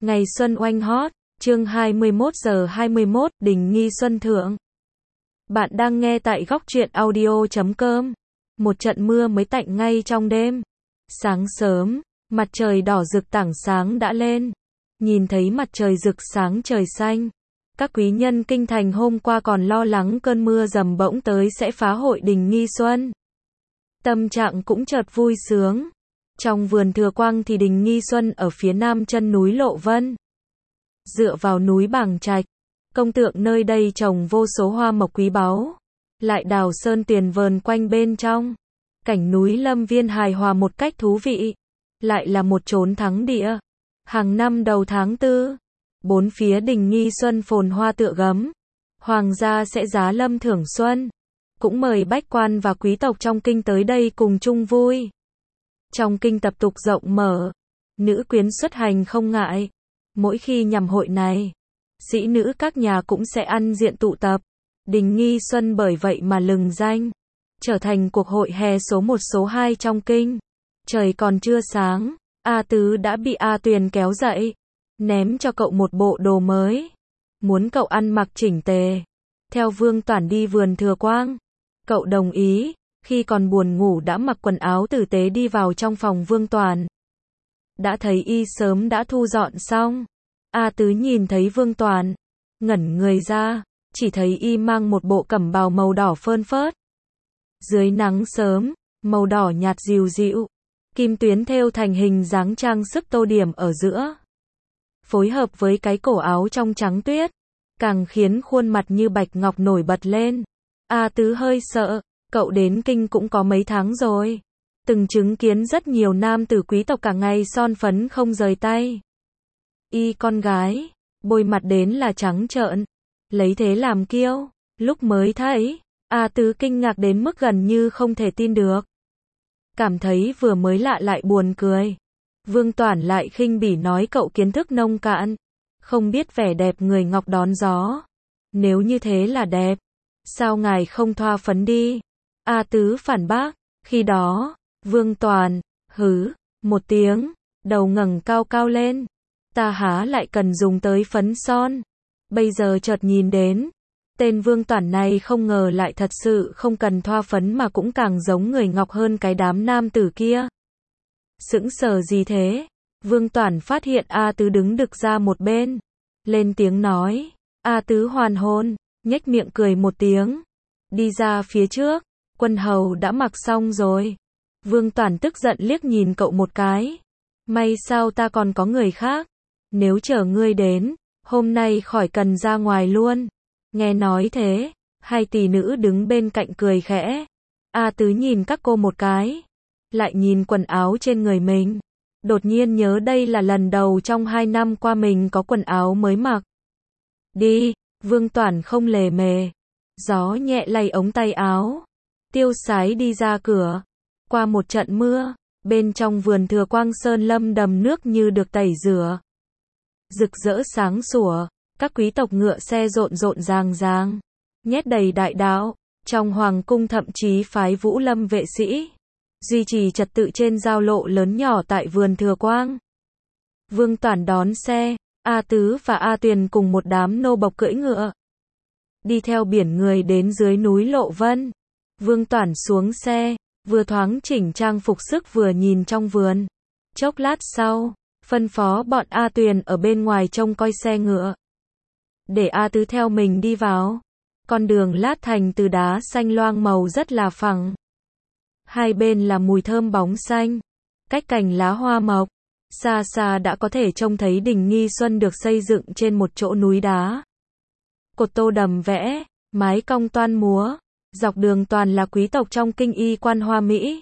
Ngày xuân oanh hot, chương 21:21, Đình Nghi Xuân Thượng. Bạn đang nghe tại góc truyện audio.com. Một trận mưa mới tạnh ngay trong đêm. Sáng sớm, mặt trời đỏ rực tảng sáng đã lên. Nhìn thấy mặt trời rực sáng trời xanh. Các quý nhân kinh thành hôm qua còn lo lắng cơn mưa dầm bỗng tới sẽ phá hội Đình Nghi Xuân. Tâm trạng cũng chợt vui sướng. Trong vườn Thừa Quang thì Đình Nghi Xuân ở phía nam chân núi Lộ Vân. Dựa vào núi Bàng Trạch, công tượng nơi đây trồng vô số hoa mộc quý báu, lại đào sơn tuyền vờn quanh bên trong. Cảnh núi lâm viên hài hòa một cách thú vị, lại là một chốn thắng địa. Hàng năm đầu tháng 4, bốn phía Đình Nghi Xuân phồn hoa tựa gấm. Hoàng gia sẽ giá lâm thưởng xuân, cũng mời bách quan và quý tộc trong kinh tới đây cùng chung vui. Trong kinh tập tục rộng mở, nữ quyến xuất hành không ngại. Mỗi khi nhằm hội này, sĩ nữ các nhà cũng sẽ ăn diện tụ tập. Đình Nghi Xuân bởi vậy mà lừng danh, trở thành cuộc hội hè số 1 số 2 trong kinh. Trời còn chưa sáng, A Tứ đã bị A Tuyền kéo dậy, ném cho cậu một bộ đồ mới, muốn cậu ăn mặc chỉnh tề, theo Vương Toản đi vườn Thừa Quang. Cậu đồng ý, khi còn buồn ngủ đã mặc quần áo tử tế đi vào trong phòng Vương Toản. Đã thấy y sớm đã thu dọn xong. A Tứ nhìn thấy Vương Toản, ngẩn người ra, chỉ thấy y mang một bộ cẩm bào màu đỏ phơn phớt. Dưới nắng sớm, màu đỏ nhạt dịu dịu, kim tuyến thêu thành hình dáng trang sức tô điểm ở giữa. Phối hợp với cái cổ áo trong trắng tuyết, càng khiến khuôn mặt như bạch ngọc nổi bật lên. A Tứ hơi sợ, cậu đến kinh cũng có mấy tháng rồi, từng chứng kiến rất nhiều nam tử quý tộc cả ngày son phấn không rời tay. Y con gái, bôi mặt đến là trắng trợn, lấy thế làm kiêu. Lúc mới thấy, A Tứ kinh ngạc đến mức gần như không thể tin được. Cảm thấy vừa mới lạ lại buồn cười. Vương Toản lại khinh bỉ nói cậu kiến thức nông cạn, không biết vẻ đẹp người ngọc đón gió. Nếu như thế là đẹp, sao ngài không thoa phấn đi? A Tứ phản bác. Khi đó, Vương Toản hứ một tiếng, đầu ngẩng cao cao lên. Ta há lại cần dùng tới phấn son. Bây giờ chợt nhìn đến, tên Vương Toản này không ngờ lại thật sự không cần thoa phấn mà cũng càng giống người ngọc hơn cái đám nam tử kia. Sững sờ gì thế? Vương Toản phát hiện A Tứ đứng đực ra một bên, lên tiếng nói. A Tứ hoàn hồn, nhếch miệng cười một tiếng, đi ra phía trước. Quân hầu đã mặc xong rồi. Vương Toản tức giận liếc nhìn cậu một cái. May sao ta còn có người khác. Nếu chờ ngươi đến, hôm nay khỏi cần ra ngoài luôn. Nghe nói thế, hai tỷ nữ đứng bên cạnh cười khẽ. A Tứ nhìn các cô một cái, lại nhìn quần áo trên người mình. Đột nhiên nhớ đây là lần đầu trong 2 năm qua mình có quần áo mới mặc. Đi, Vương Toản không lề mề. Gió nhẹ lay ống tay áo, tiêu sái đi ra cửa. Qua một trận mưa, bên trong vườn Thừa Quang sơn lâm đầm nước như được tẩy rửa. Rực rỡ sáng sủa, các quý tộc ngựa xe rộn rộn ràng ràng, nhét đầy đại đạo. Trong hoàng cung thậm chí phái Vũ Lâm vệ sĩ, duy trì trật tự trên giao lộ lớn nhỏ tại vườn Thừa Quang. Vương Toản đón xe, A Tứ và A Tuyền cùng một đám nô bộc cưỡi ngựa, đi theo biển người đến dưới núi Lộ Vân. Vương Toản xuống xe, vừa thoáng chỉnh trang phục sức vừa nhìn trong vườn. Chốc lát sau, phân phó bọn A Tuyền ở bên ngoài trông coi xe ngựa, để A Tứ theo mình đi vào. Con đường lát thành từ đá xanh loang màu rất là phẳng. Hai bên là mùi thơm bóng xanh, cách cành lá hoa mộc. Xa xa đã có thể trông thấy Đình Nghi Xuân được xây dựng trên một chỗ núi đá. Cột tô đầm vẽ, mái cong toan múa, dọc đường toàn là quý tộc trong kinh y quan hoa mỹ.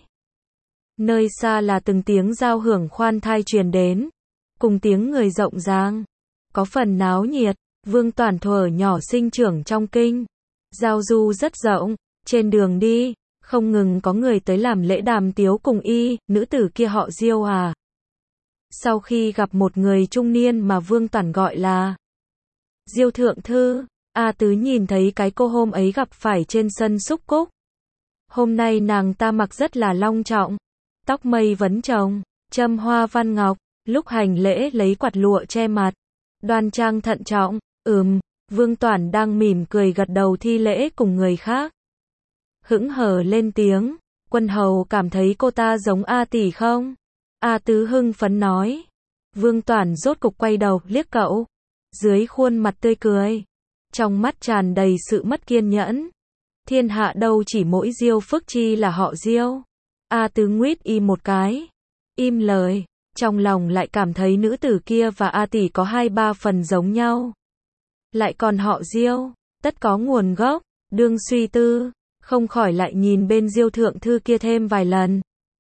Nơi xa là từng tiếng giao hưởng khoan thai truyền đến, cùng tiếng người rộn ràng, có phần náo nhiệt. Vương Toản thuở nhỏ sinh trưởng trong kinh, giao du rất rộng, trên đường đi, không ngừng có người tới làm lễ đàm tiếu cùng y. Nữ tử kia họ Diêu à? Sau khi gặp một người trung niên mà Vương Toản gọi là Diêu thượng thư, A Tứ nhìn thấy cái cô hôm ấy gặp phải trên sân xúc cúc. Hôm nay nàng ta mặc rất là long trọng, tóc mây vấn chồng, châm hoa văn ngọc, Lúc hành lễ lấy quạt lụa che mặt, đoan trang thận trọng. Vương Toản đang mỉm cười gật đầu thi lễ cùng người khác. Hững hờ lên tiếng, Quân hầu cảm thấy cô ta giống A tỷ không? A Tứ hưng phấn nói. Vương Toản rốt cục quay đầu liếc cậu, dưới khuôn mặt tươi cười, trong mắt tràn đầy sự mất kiên nhẫn. Thiên hạ đâu chỉ mỗi Diêu Phước Chi là họ Diêu. A Tứ nguýt một cái, im lời, trong lòng lại cảm thấy nữ tử kia và A tỷ có 2-3 phần giống nhau. Lại còn họ Diêu, tất có nguồn gốc. Đương suy tư, không khỏi lại nhìn bên Diêu thượng thư kia thêm vài lần.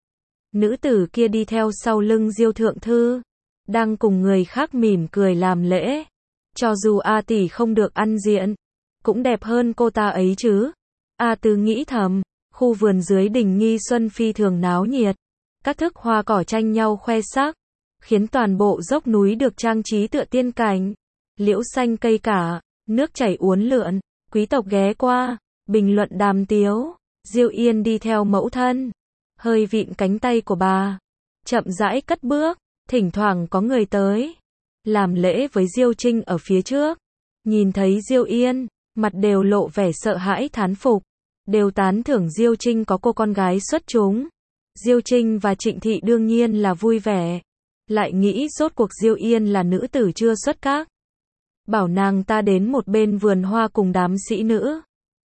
Nữ tử kia đi theo sau lưng Diêu thượng thư, đang cùng người khác mỉm cười làm lễ. Cho dù A tỷ không được ăn diện, cũng đẹp hơn cô ta ấy chứ. A Tứ nghĩ thầm, khu vườn dưới đỉnh Nghi Xuân phi thường náo nhiệt, các thước hoa cỏ tranh nhau khoe sắc, khiến toàn bộ dốc núi được trang trí tựa tiên cảnh. Liễu xanh cây cả, nước chảy uốn lượn, quý tộc ghé qua, bình luận đàm tiếu. Diêu Yên đi theo mẫu thân, hơi vịn cánh tay của bà, chậm rãi cất bước, thỉnh thoảng có người tới, làm lễ với Diêu Trinh ở phía trước. Nhìn thấy Diêu Yên, mặt đều lộ vẻ sợ hãi thán phục, đều tán thưởng Diêu Trinh có cô con gái xuất chúng. Diêu Trinh và Trịnh Thị đương nhiên là vui vẻ, lại nghĩ rốt cuộc Diêu Yên là nữ tử chưa xuất các, bảo nàng ta đến một bên vườn hoa cùng đám sĩ nữ.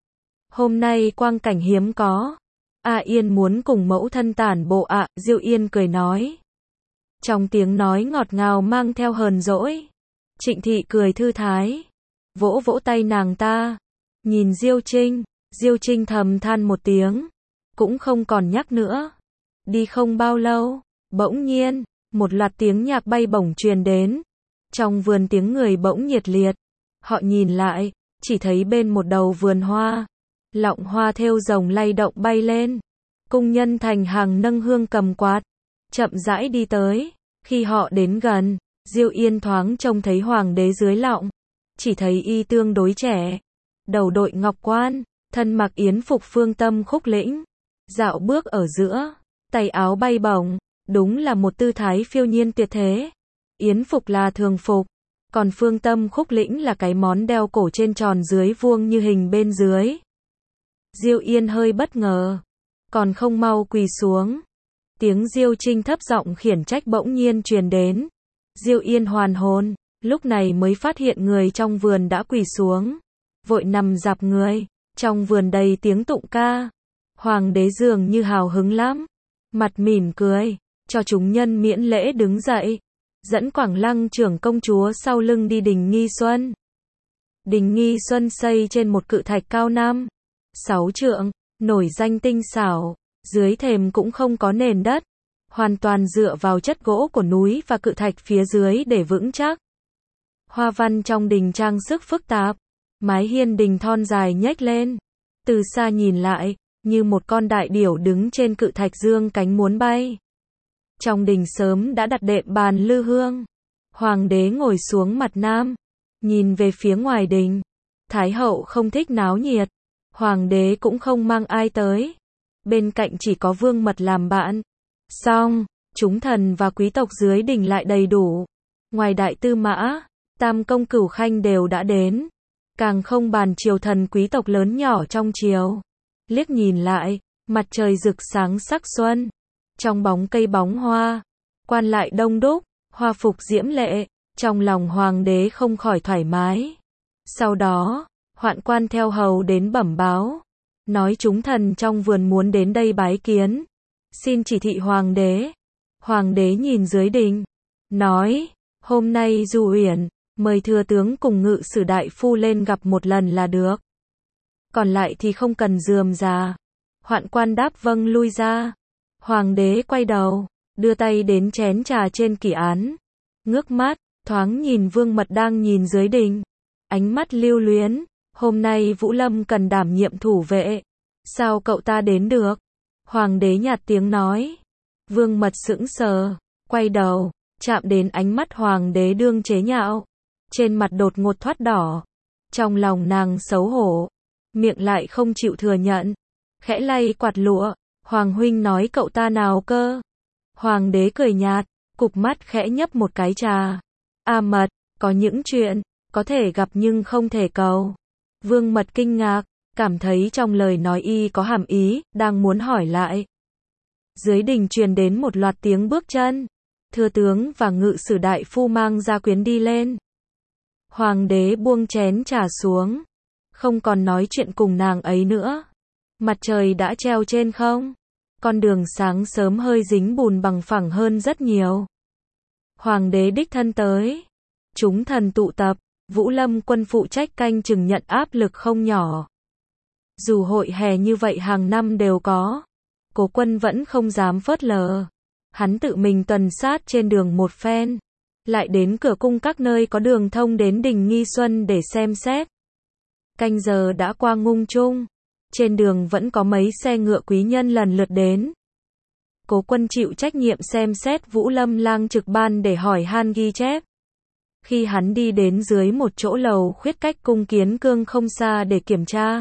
Hôm nay quang cảnh hiếm có, A Yên muốn cùng mẫu thân tản bộ ạ. Diêu Yên cười nói, trong tiếng nói ngọt ngào mang theo hờn dỗi. Trịnh Thị cười thư thái, vỗ vỗ tay nàng ta, nhìn Diêu Trinh. Diêu Trinh thầm than một tiếng, cũng không còn nhắc nữa. Đi không bao lâu, bỗng nhiên, một loạt tiếng nhạc bay bổng truyền đến. Trong vườn tiếng người bỗng nhiệt liệt. Họ nhìn lại, chỉ thấy bên một đầu vườn hoa, lọng hoa thêu rồng lay động bay lên. Cung nhân thành hàng nâng hương cầm quạt, chậm rãi đi tới. Khi họ đến gần, Diêu Yên thoáng trông thấy hoàng đế dưới lọng, chỉ thấy y tương đối trẻ, đầu đội ngọc quan, thân mặc yến phục phương tâm khúc lĩnh, dạo bước ở giữa, tay áo bay bổng, đúng là một tư thái phiêu nhiên tuyệt thế. Yến phục là thường phục, còn phương tâm khúc lĩnh là cái món đeo cổ trên tròn dưới vuông như hình bên dưới. Diêu Yên hơi bất ngờ, còn không mau quỳ xuống. Tiếng Diêu Trinh thấp giọng khiển trách bỗng nhiên truyền đến. Diêu Yên hoàn hồn, lúc này mới phát hiện người trong vườn đã quỳ xuống, vội nằm dạp người. Trong vườn đầy tiếng tụng ca, hoàng đế dường như hào hứng lắm, mặt mỉm cười, cho chúng nhân miễn lễ đứng dậy, dẫn Quảng Lăng trưởng công chúa sau lưng đi đình Nghi Xuân. Đình Nghi Xuân xây trên một cự thạch cao 5-6 trượng, nổi danh tinh xảo, dưới thềm cũng không có nền đất, hoàn toàn dựa vào chất gỗ của núi và cự thạch phía dưới để vững chắc. Hoa văn trong đình trang sức phức tạp, mái hiên đình thon dài nhếch lên, từ xa nhìn lại, như một con đại điểu đứng trên cự thạch dương cánh muốn bay. Trong đình sớm đã đặt đệm bàn lư hương. Hoàng đế ngồi xuống mặt nam, nhìn về phía ngoài đình. Thái hậu không thích náo nhiệt, hoàng đế cũng không mang ai tới. Bên cạnh chỉ có Vương Mật làm bạn. Xong, chúng thần và quý tộc dưới đình lại đầy đủ. Ngoài đại tư mã, tam công cửu khanh đều đã đến. Càng không bàn triều thần quý tộc lớn nhỏ trong triều. Liếc nhìn lại, mặt trời rực sáng sắc xuân. Trong bóng cây bóng hoa, quan lại đông đúc, hoa phục diễm lệ, trong lòng hoàng đế không khỏi thoải mái. Sau đó, hoạn quan theo hầu đến bẩm báo, nói chúng thần trong vườn muốn đến đây bái kiến, xin chỉ thị hoàng đế. Hoàng đế nhìn dưới đình, nói, hôm nay Du Uyển, mời thừa tướng cùng ngự sử đại phu lên gặp một lần là được. Còn lại thì không cần rườm rà. Hoạn quan đáp vâng lui ra. Hoàng đế quay đầu, đưa tay đến chén trà trên kỷ án, ngước mắt, thoáng nhìn Vương Mật đang nhìn dưới đình, ánh mắt lưu luyến. Hôm nay Vũ Lâm cần đảm nhiệm thủ vệ, sao cậu ta đến được? Hoàng đế nhạt tiếng nói. Vương Mật sững sờ, quay đầu, chạm đến ánh mắt hoàng đế đương chế nhạo, trên mặt đột ngột thoát đỏ. Trong lòng nàng xấu hổ, miệng lại không chịu thừa nhận, khẽ lay quạt lụa. Hoàng huynh nói cậu ta nào cơ? Hoàng đế cười nhạt, cụp mắt khẽ nhấp một cái trà. A Mật, có những chuyện, có thể gặp nhưng không thể cầu. Vương Mật kinh ngạc, cảm thấy trong lời nói y có hàm ý, đang muốn hỏi lại. Dưới đình truyền đến một loạt tiếng bước chân. Thừa tướng và ngự sử đại phu mang gia quyến đi lên. Hoàng đế buông chén trà xuống, không còn nói chuyện cùng nàng ấy nữa. Mặt trời đã treo trên không. Con đường sáng sớm hơi dính bùn bằng phẳng hơn rất nhiều. Hoàng đế đích thân tới. Chúng thần tụ tập, Vũ Lâm quân phụ trách canh chừng nhận áp lực không nhỏ. Dù hội hè như vậy hàng năm đều có, Cố Quân vẫn không dám phớt lờ. Hắn tự mình tuần sát trên đường một phen, lại đến cửa cung các nơi có đường thông đến đình Nghi Xuân để xem xét. Canh giờ đã qua ngung chung, trên đường vẫn có mấy xe ngựa quý nhân lần lượt đến. Cố Quân chịu trách nhiệm xem xét Vũ Lâm lang trực ban để hỏi han ghi chép. Khi hắn đi đến dưới một chỗ lầu khuyết cách cung Kiến Cương không xa để kiểm tra,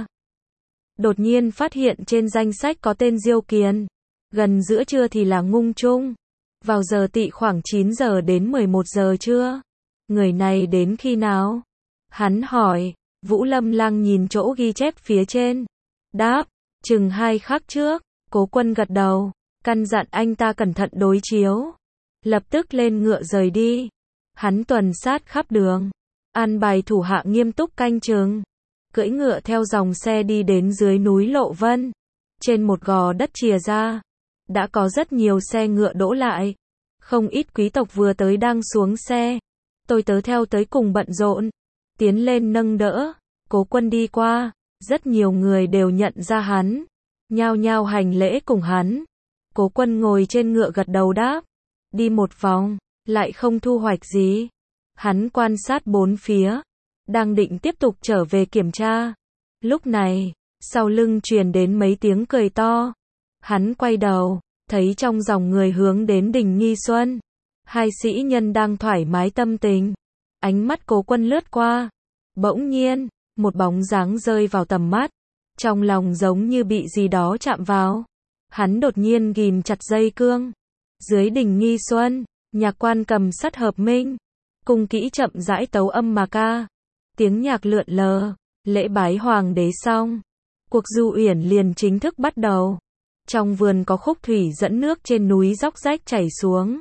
đột nhiên phát hiện trên danh sách có tên Diêu Kiền. Gần giữa trưa thì là ngung chung. Vào giờ tỵ khoảng 9 giờ đến 11 giờ trưa. Người này đến khi nào? Hắn hỏi. Vũ Lâm lang nhìn chỗ ghi chép phía trên. Đáp, chừng 2 khắc trước. Cố Quân gật đầu, căn dặn anh ta cẩn thận đối chiếu. Lập tức lên ngựa rời đi. Hắn tuần sát khắp đường, an bài thủ hạ nghiêm túc canh chừng. Cưỡi ngựa theo dòng xe đi đến dưới núi Lộ Vân. Trên một gò đất chìa ra, đã có rất nhiều xe ngựa đỗ lại. Không ít quý tộc vừa tới đang xuống xe. Tôi tớ theo tới cùng bận rộn, tiến lên nâng đỡ. Cố Quân đi qua, rất nhiều người đều nhận ra hắn, nhao nhao hành lễ cùng hắn. Cố Quân ngồi trên ngựa gật đầu đáp. Đi một vòng, lại không thu hoạch gì. Hắn quan sát bốn phía, đang định tiếp tục trở về kiểm tra. Lúc này, sau lưng truyền đến mấy tiếng cười to. Hắn quay đầu, thấy trong dòng người hướng đến đình Nghi Xuân. Hai sĩ nhân đang thoải mái tâm tình. Ánh mắt Cố Quân lướt qua. Bỗng nhiên, một bóng dáng rơi vào tầm mắt. Trong lòng giống như bị gì đó chạm vào. Hắn đột nhiên ghim chặt dây cương. Dưới đình Nghi Xuân, nhạc quan cầm sắt hợp minh. Cung kỹ chậm rãi tấu âm mà ca. Tiếng nhạc lượn lờ. Lễ bái hoàng đế xong, cuộc du uyển liền chính thức bắt đầu. Trong vườn có khúc thủy dẫn nước trên núi róc rách chảy xuống.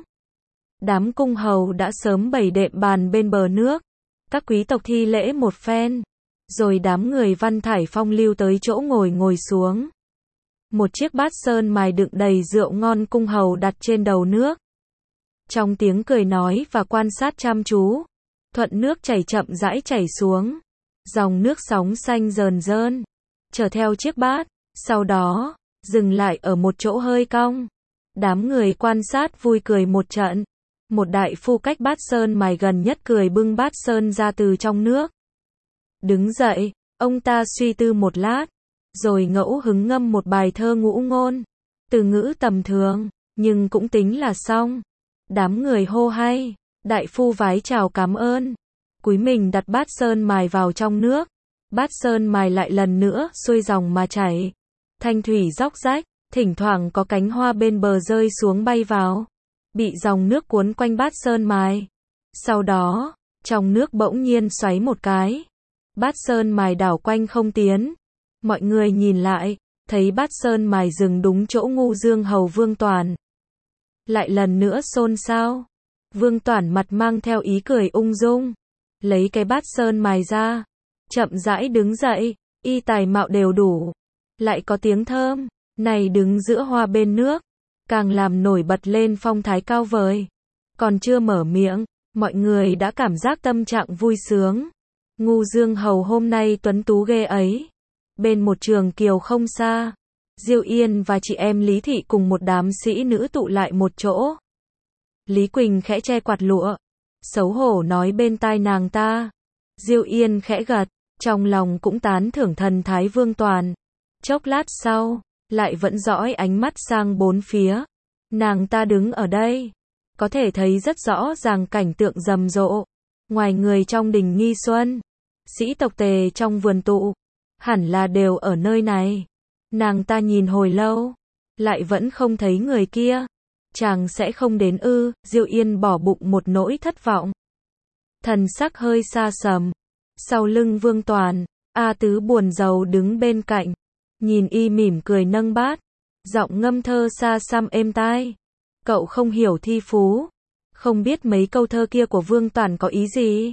Đám cung hầu đã sớm bày đệm bàn bên bờ nước. Các quý tộc thi lễ một phen, rồi đám người Văn Thải Phong lưu tới chỗ ngồi xuống. Một chiếc bát sơn mài đựng đầy rượu ngon cung hầu đặt trên đầu nước. Trong tiếng cười nói và quan sát chăm chú, thuận nước chảy chậm rãi chảy xuống. Dòng nước sóng xanh rờn rơn, chở theo chiếc bát, sau đó, dừng lại ở một chỗ hơi cong. Đám người quan sát vui cười một trận. Một đại phu cách bát sơn mài gần nhất cười bưng bát sơn ra từ trong nước. Đứng dậy, ông ta suy tư một lát, rồi ngẫu hứng ngâm một bài thơ ngũ ngôn. Từ ngữ tầm thường, nhưng cũng tính là xong. Đám người hô hay, đại phu vái chào cảm ơn. Cúi mình đặt bát sơn mài vào trong nước. Bát sơn mài lại lần nữa xuôi dòng mà chảy. Thanh thủy róc rách, thỉnh thoảng có cánh hoa bên bờ rơi xuống bay vào, bị dòng nước cuốn quanh bát sơn mài. Sau đó, trong nước bỗng nhiên xoáy một cái. Bát sơn mài đảo quanh không tiến. Mọi người nhìn lại, thấy bát sơn mài dừng đúng chỗ Ngu Dương hầu Vương Toản. Lại lần nữa xôn xao. Vương Toản mặt mang theo ý cười ung dung, lấy cái bát sơn mài ra, chậm rãi đứng dậy, y tài mạo đều đủ, lại có tiếng thơm, này đứng giữa hoa bên nước, càng làm nổi bật lên phong thái cao vời. Còn chưa mở miệng, mọi người đã cảm giác tâm trạng vui sướng. Ngu Dương hầu hôm nay tuấn tú ghê ấy. Bên một trường kiều không xa, Diêu Yên và chị em Lý Thị cùng một đám sĩ nữ tụ lại một chỗ. Lý Quỳnh khẽ che quạt lụa, xấu hổ nói bên tai nàng ta. Diêu Yên khẽ gật, trong lòng cũng tán thưởng thần thái Vương Toản. Chốc lát sau, lại vẫn dõi ánh mắt sang bốn phía. Nàng ta đứng ở đây, có thể thấy rất rõ ràng cảnh tượng rầm rộ. Ngoài người trong đình Nghi Xuân, sĩ tộc Tề trong vườn tụ, hẳn là đều ở nơi này. Nàng ta nhìn hồi lâu, lại vẫn không thấy người kia. chàng sẽ không đến ư? Diêu Yên bỏ bụng một nỗi thất vọng. Thần sắc hơi xa sầm. Sau lưng Vương Toàn, A Tứ buồn rầu đứng bên cạnh, nhìn y mỉm cười nâng bát, giọng ngâm thơ xa xăm êm tai. Cậu không hiểu thi phú, không biết mấy câu thơ kia của Vương Toàn có ý gì.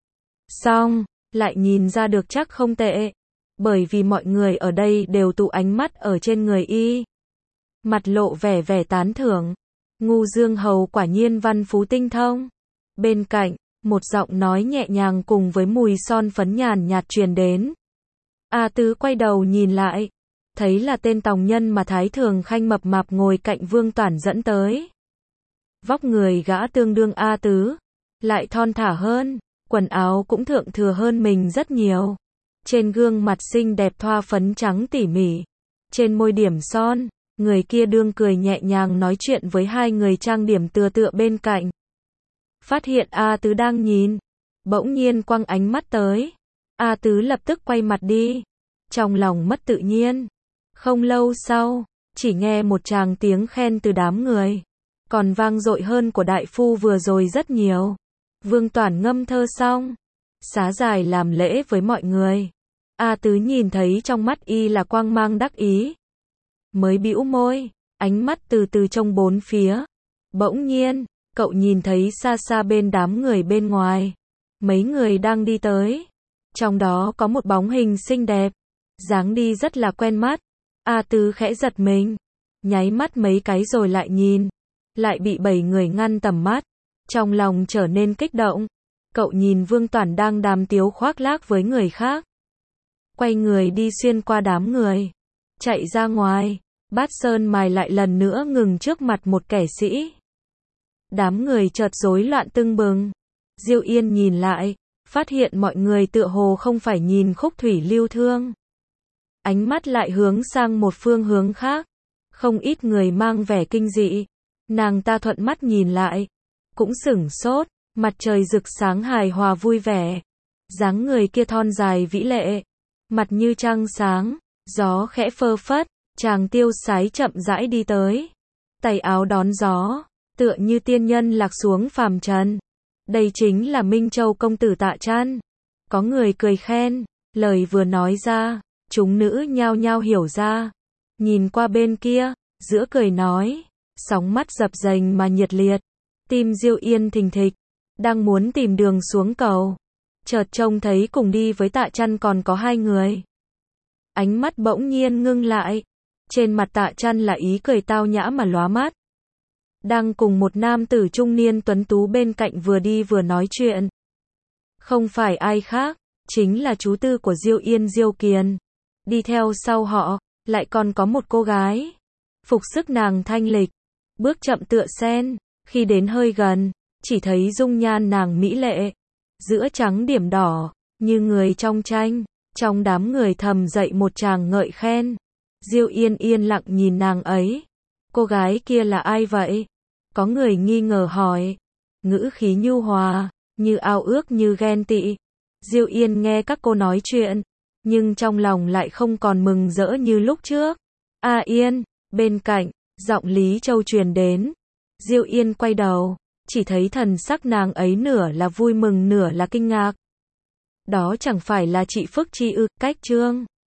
Xong, lại nhìn ra được chắc không tệ, bởi vì mọi người ở đây đều tụ ánh mắt ở trên người y. Mặt lộ vẻ vẻ tán thưởng. Ngu Dương Hầu quả nhiên văn phú tinh thông. Bên cạnh, một giọng nói nhẹ nhàng cùng với mùi son phấn nhàn nhạt truyền đến. A Tứ quay đầu nhìn lại, thấy là tên tòng nhân mà Thái Thường Khanh mập mạp ngồi cạnh Vương Toản dẫn tới. Vóc người gã tương đương A Tứ, lại thon thả hơn, quần áo cũng thượng thừa hơn mình rất nhiều. Trên gương mặt xinh đẹp thoa phấn trắng tỉ mỉ, trên môi điểm son, người kia đương cười nhẹ nhàng nói chuyện với hai người trang điểm tựa tựa bên cạnh. Phát hiện A Tứ đang nhìn, bỗng nhiên quăng ánh mắt tới. A Tứ lập tức quay mặt đi, trong lòng mất tự nhiên. Không lâu sau, chỉ nghe một tràng tiếng khen từ đám người, còn vang dội hơn của đại phu vừa rồi rất nhiều. Vương Toản ngâm thơ xong, xá dài làm lễ với mọi người. A Tứ nhìn thấy trong mắt y là quang mang đắc ý, mới bĩu môi, ánh mắt từ từ trông bốn phía. Bỗng nhiên, cậu nhìn thấy xa xa bên đám người bên ngoài, mấy người đang đi tới. Trong đó có một bóng hình xinh đẹp, dáng đi rất là quen mắt. A Tứ khẽ giật mình, nháy mắt mấy cái rồi lại nhìn, lại bị 7 người ngăn tầm mắt. Trong lòng trở nên kích động, cậu nhìn Vương Toản đang đàm tiếu khoác lác với người khác. Quay người đi xuyên qua đám người, chạy ra ngoài, Bát Sơn Mài lại lần nữa ngừng trước mặt một kẻ sĩ. Đám người chợt rối loạn tưng bừng. Diêu Yên nhìn lại, phát hiện mọi người tựa hồ không phải nhìn Khúc Thủy Lưu Thương. Ánh mắt lại hướng sang một phương hướng khác. Không ít người mang vẻ kinh dị. Nàng ta thuận mắt nhìn lại, cũng sửng sốt, mặt trời rực sáng hài hòa vui vẻ. Dáng người kia thon dài vĩ lệ, mặt như trăng sáng, gió khẽ phơ phất, chàng tiêu sái chậm rãi đi tới. Tay áo đón gió, tựa như tiên nhân lạc xuống phàm trần. Đây chính là Minh Châu công tử Tạ Trăn. Có người cười khen, lời vừa nói ra, chúng nữ nhao nhao hiểu ra. Nhìn qua bên kia, giữa cười nói, sóng mắt dập dềnh mà nhiệt liệt. Tim Diêu Yên thình thịch, đang muốn tìm đường xuống cầu, chợt trông thấy cùng đi với Tạ Trăn còn có 2 người. Ánh mắt bỗng nhiên ngưng lại, trên mặt Tạ Trăn là ý cười tao nhã mà lóa mắt. Đang cùng một nam tử trung niên tuấn tú bên cạnh vừa đi vừa nói chuyện. Không phải ai khác, chính là chú tư của Diêu Yên Diêu Kiền. Đi theo sau họ, lại còn có một cô gái. Phục sức nàng thanh lịch, bước chậm tựa sen, khi đến hơi gần, chỉ thấy dung nhan nàng mỹ lệ, giữa trắng điểm đỏ, như người trong tranh. Trong đám người thầm dậy một tràng ngợi khen. Diêu Yên yên lặng nhìn nàng ấy. Cô gái kia là ai vậy? Có người nghi ngờ hỏi. Ngữ khí nhu hòa, như ao ước như ghen tị. Diêu Yên nghe các cô nói chuyện, nhưng trong lòng lại không còn mừng rỡ như lúc trước. A Yên, bên cạnh, giọng Lý Châu truyền đến. Diêu Yên quay đầu, chỉ thấy thần sắc nàng ấy nửa là vui mừng nửa là kinh ngạc. Đó chẳng phải là chị Phước Chi ư? Cách Trương